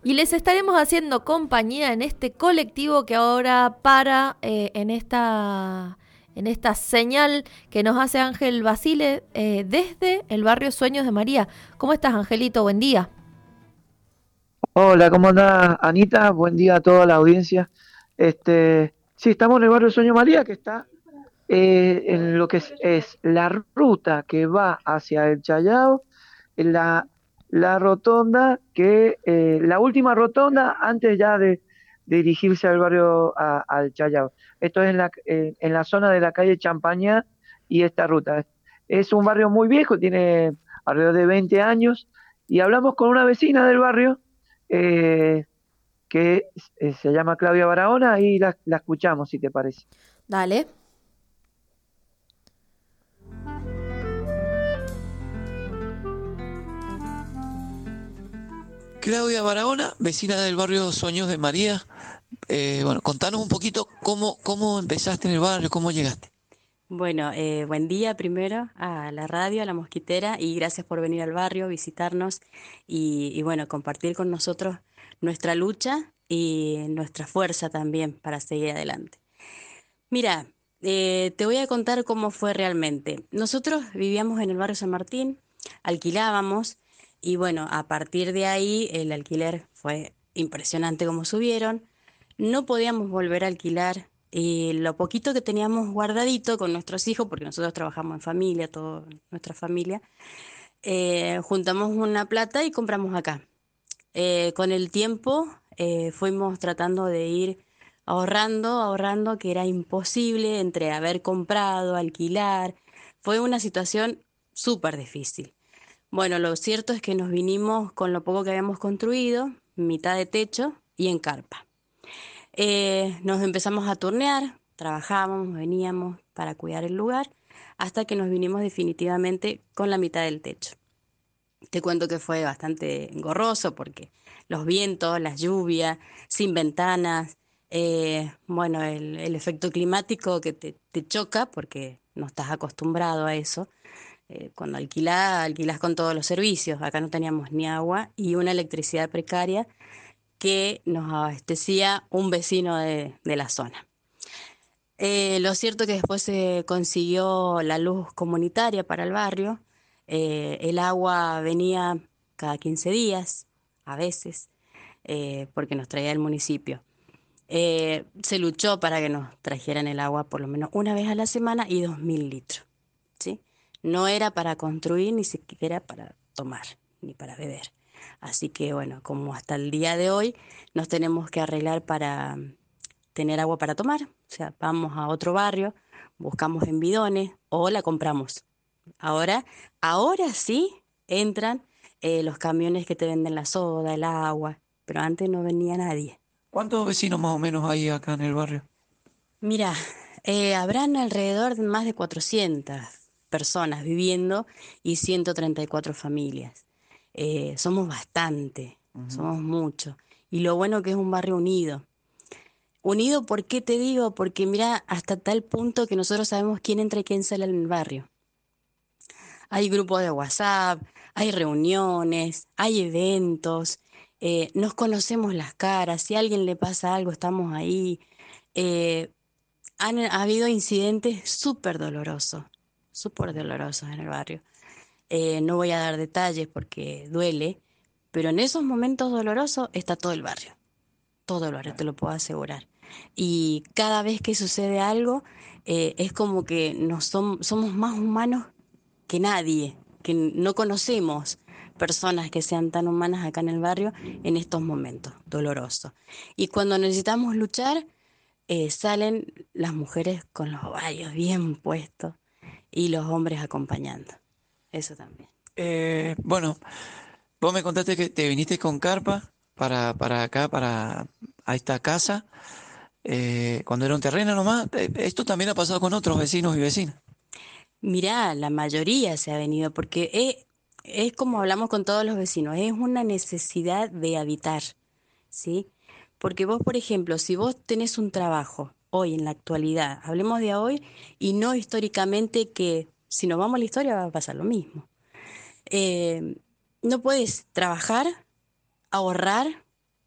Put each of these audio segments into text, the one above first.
Y les estaremos haciendo compañía en este colectivo que ahora para en esta señal que nos hace Ángel Basile desde el barrio Sueños de María. ¿Cómo estás, Angelito? Buen día. Hola, ¿cómo andás, Anita? Buen día a toda la audiencia. Sí, estamos en el barrio Sueño María, que está en lo que es la ruta que va hacia el Chayao, en la rotonda la última rotonda antes ya de dirigirse al barrio, al Chayao. Esto es en la zona de la calle Champañá y esta ruta. Es un barrio muy viejo, tiene alrededor de 20 años, y hablamos con una vecina del barrio eh, que se llama Claudia Barahona, y la escuchamos, si te parece. Dale. Claudia Barahona, vecina del barrio Sueños de María. Bueno, contanos un poquito cómo empezaste en el barrio, cómo llegaste. Bueno, buen día primero a la radio, a la Mosquitera, y gracias por venir al barrio, visitarnos y bueno, compartir con nosotros nuestra lucha y nuestra fuerza también para seguir adelante. Mira, te voy a contar cómo fue realmente. Nosotros vivíamos en el barrio San Martín, alquilábamos y bueno, a partir de ahí el alquiler fue impresionante como subieron. No podíamos volver a alquilar y lo poquito que teníamos guardadito con nuestros hijos, porque nosotros trabajamos en familia, toda nuestra familia, juntamos una plata y compramos acá. Con el tiempo fuimos tratando de ir ahorrando, que era imposible entre haber comprado, alquilar. Fue una situación súper difícil. Bueno, lo cierto es que nos vinimos con lo poco que habíamos construido, mitad de techo y en carpa. Nos empezamos a turnear, trabajábamos, veníamos para cuidar el lugar, hasta que nos vinimos definitivamente con la mitad del techo. Te cuento que fue bastante engorroso porque los vientos, las lluvias, sin ventanas, bueno, el efecto climático que te choca porque no estás acostumbrado a eso. Cuando alquilás con todos los servicios. Acá no teníamos ni agua y una electricidad precaria que nos abastecía un vecino de la zona. Lo cierto es que después se consiguió la luz comunitaria para el barrio. El agua venía cada 15 días, a veces, porque nos traía el municipio. Se luchó para que nos trajeran el agua por lo menos una vez a la semana y 2.000 litros, ¿sí? No era para construir, ni siquiera para tomar, ni para beber. Así que bueno, como hasta el día de hoy nos tenemos que arreglar para tener agua para tomar. O sea, vamos a otro barrio, buscamos en bidones o la compramos. Ahora, ahora sí entran los camiones que te venden la soda, el agua, pero antes no venía nadie. ¿Cuántos vecinos más o menos hay acá en el barrio? Mira, habrán alrededor de más de 400 personas viviendo y 134 familias. Somos bastante, Ujú. somos muchos. Y lo bueno que es un barrio unido. Unido, ¿por qué te digo? Porque mira, hasta tal punto que nosotros sabemos quién entra y quién sale en el barrio. Hay grupos de WhatsApp, hay reuniones, hay eventos, nos conocemos las caras, si a alguien le pasa algo, estamos ahí. Eh, Han habido incidentes súper dolorosos en el barrio. No voy a dar detalles porque duele, pero en esos momentos dolorosos está todo el barrio, te lo puedo asegurar. Y cada vez que sucede algo, es como que somos más humanos que nadie, que no conocemos personas que sean tan humanas acá en el barrio en estos momentos dolorosos. Y cuando necesitamos luchar, salen las mujeres con los ovarios bien puestos y los hombres acompañando. Eso también. Bueno, vos me contaste que te viniste con carpa para acá, a esta casa, cuando era un terreno nomás. Esto también ha pasado con otros vecinos y vecinas. Mirá, la mayoría se ha venido porque es como hablamos con todos los vecinos, es una necesidad de habitar, ¿sí? Porque vos, por ejemplo, si vos tenés un trabajo hoy en la actualidad, hablemos de hoy y no históricamente, que si nos vamos a la historia va a pasar lo mismo. Eh, no puedes trabajar, ahorrar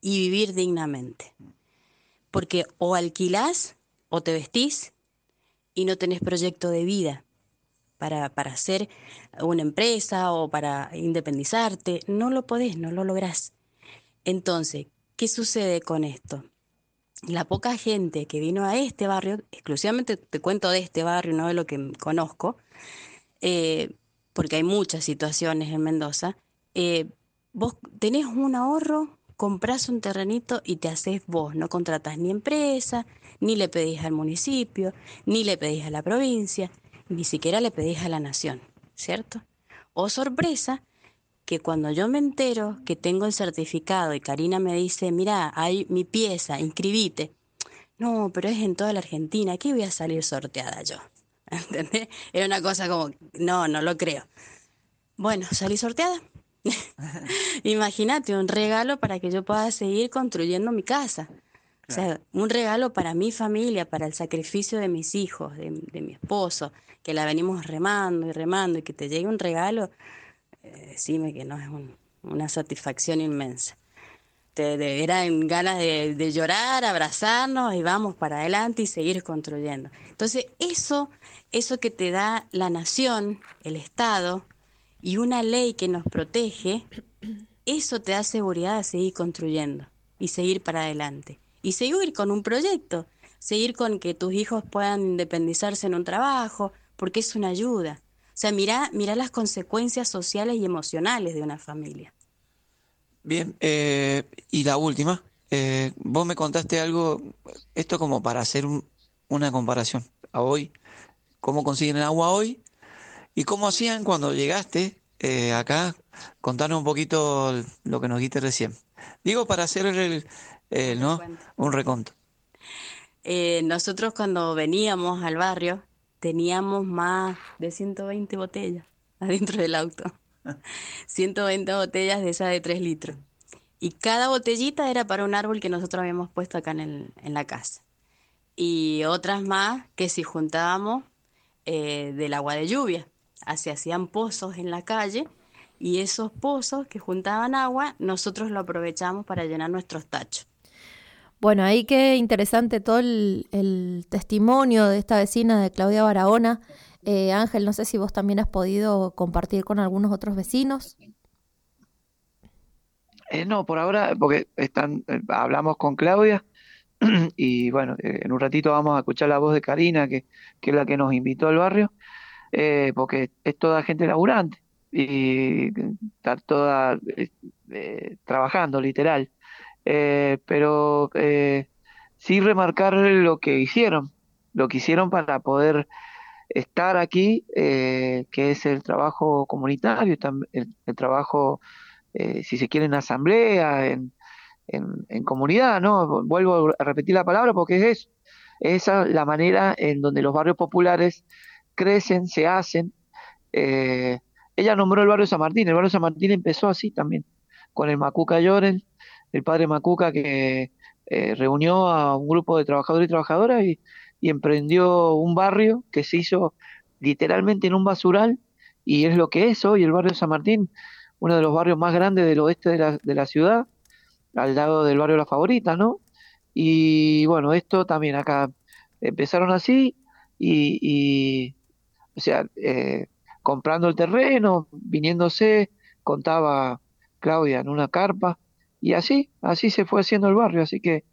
y vivir dignamente. Porque o alquilás o te vestís y no tenés proyecto de vida para hacer una empresa o para independizarte. No lo podés, no lo lográs. Entonces, ¿qué sucede con esto? La poca gente que vino a este barrio, exclusivamente te cuento de este barrio, no de lo que conozco, porque hay muchas situaciones en Mendoza, vos tenés un ahorro, comprás un terrenito y te haces vos, no contratás ni empresa, ni le pedís al municipio, ni le pedís a la provincia, ni siquiera le pedís a la nación, ¿cierto? Oh, sorpresa, que cuando yo me entero que tengo el certificado y Karina me dice, mira, hay mi pieza, inscribite. No, pero es en toda la Argentina, ¿qué voy a salir sorteada yo? ¿Entendés? Era una cosa como, no lo creo. Bueno, salí sorteada. Imagínate, un regalo para que yo pueda seguir construyendo mi casa. O sea, un regalo para mi familia, para el sacrificio de mis hijos, de mi esposo, que la venimos remando y remando, y que te llegue un regalo, decime que no es una satisfacción inmensa. Eran ganas de llorar, abrazarnos y vamos para adelante y seguir construyendo. Entonces, eso que te da la nación, el Estado y una ley que nos protege, eso te da seguridad de seguir construyendo y seguir para adelante. Y seguir con un proyecto, seguir con que tus hijos puedan independizarse en un trabajo, porque es una ayuda. O sea, mirá las consecuencias sociales y emocionales de una familia. Bien, y la última, vos me contaste algo, esto como para hacer una comparación a hoy, cómo consiguen el agua hoy y cómo hacían cuando llegaste acá. Contanos un poquito lo que nos dijiste recién. Digo, para hacer ¿no? Un reconto. Nosotros cuando veníamos al barrio teníamos más de 120 botellas adentro del auto. 120 botellas de esas de 3 litros. Y cada botellita era para un árbol que nosotros habíamos puesto acá en la casa. Y otras más que si juntábamos del agua de lluvia. Se hacían pozos en la calle y esos pozos que juntaban agua, nosotros lo aprovechamos para llenar nuestros tachos. Bueno, ahí qué interesante todo el testimonio de esta vecina de Claudia Barahona. Ángel, no sé si vos también has podido compartir con algunos otros vecinos. No, por ahora, porque hablamos con Claudia y bueno, en un ratito vamos a escuchar la voz de Karina, que es la que nos invitó al barrio, porque es toda gente laburante y está toda trabajando, literal. Pero sí remarcar lo que hicieron para poder estar aquí, que es el trabajo comunitario, el trabajo, si se quiere, en asamblea, en comunidad, ¿no? Vuelvo a repetir la palabra porque es eso. Esa la manera en donde los barrios populares crecen, se hacen. Eh, Ella nombró el barrio San Martín. El barrio San Martín empezó así también, con el Macuca Lloren, el padre Macuca, que reunió a un grupo de trabajadores y trabajadoras y emprendió un barrio que se hizo literalmente en un basural, y es lo que es hoy el barrio San Martín, uno de los barrios más grandes del oeste de la ciudad, al lado del barrio La Favorita, ¿no? Y bueno, esto también acá empezaron así y o sea, comprando el terreno, viniéndose, contaba Claudia en una carpa, y así se fue haciendo el barrio, así que,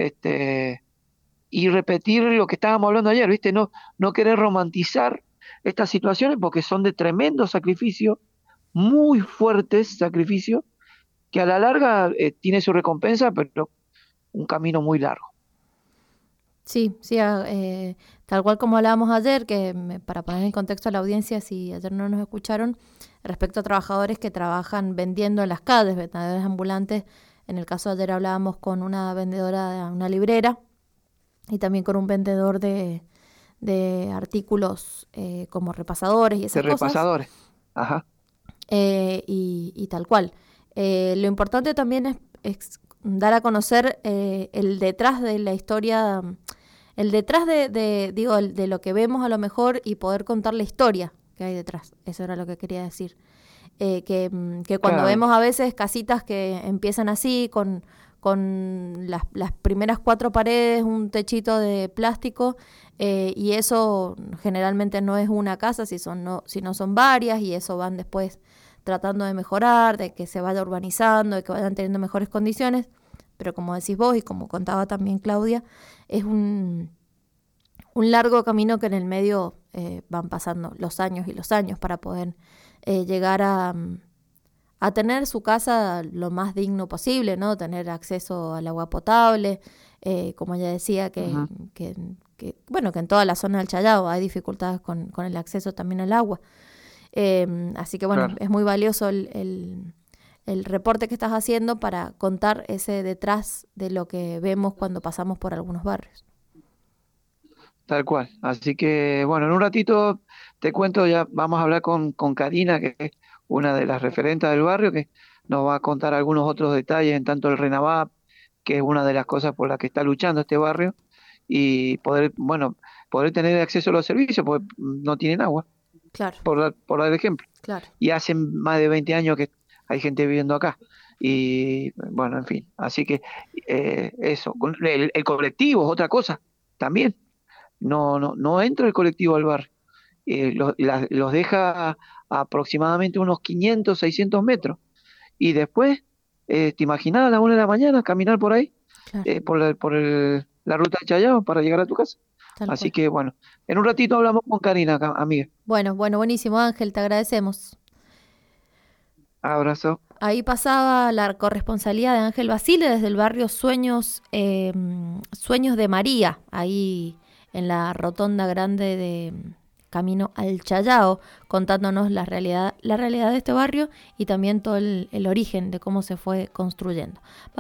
y repetir lo que estábamos hablando ayer, ¿viste? No querer romantizar estas situaciones porque son de tremendo sacrificio, muy fuertes sacrificios, que a la larga tiene su recompensa, pero un camino muy largo. Sí, tal cual como hablábamos ayer, para poner en contexto a la audiencia, si ayer no nos escucharon, respecto a trabajadores que trabajan vendiendo en las calles, vendedores ambulantes. En el caso de ayer hablábamos con una vendedora de una librera y también con un vendedor de artículos como repasadores y esas cosas. Repasadores, ajá. Y tal cual. Lo importante también es dar a conocer el detrás de la historia, el detrás de lo que vemos a lo mejor, y poder contar la historia que hay detrás. Eso era lo que quería decir. Que cuando vemos a veces casitas que empiezan así, con con las primeras 4 paredes, un techito de plástico, y eso generalmente no es una casa, sino son varias, y eso van después tratando de mejorar, de que se vaya urbanizando, de que vayan teniendo mejores condiciones, pero como decís vos y como contaba también Claudia, es un largo camino que en el medio van pasando los años y los años para poder llegar a tener su casa lo más digno posible, ¿no? Tener acceso al agua potable, como ella decía, bueno, que en toda la zona del Challao hay dificultades con el acceso también al agua. Así que bueno, claro, es muy valioso el reporte que estás haciendo para contar ese detrás de lo que vemos cuando pasamos por algunos barrios. Tal cual. Así que, bueno, en un ratito te cuento, ya vamos a hablar con Karina, que es una de las referentes del barrio, que nos va a contar algunos otros detalles, en tanto el RENAVAP, que es una de las cosas por las que está luchando este barrio, y poder tener acceso a los servicios, porque no tienen agua, claro, por dar ejemplo. Claro. Y hace más de 20 años que hay gente viviendo acá. Y bueno, en fin, así que eso. El colectivo es otra cosa también. No entra el colectivo al barrio. Los deja a aproximadamente unos 500, 600 metros. Y después, ¿te imaginas a las 1 de la mañana caminar por ahí? Claro. La ruta de Chayao para llegar a tu casa. Tal Así cual. que bueno, en un ratito hablamos con Karina, amiga. Bueno, buenísimo, Ángel, te agradecemos. Abrazo. Ahí pasaba la corresponsalía de Ángel Basile desde el barrio Sueños de María, ahí en la rotonda grande de camino al Challao, contándonos la realidad de este barrio y también todo el origen de cómo se fue construyendo.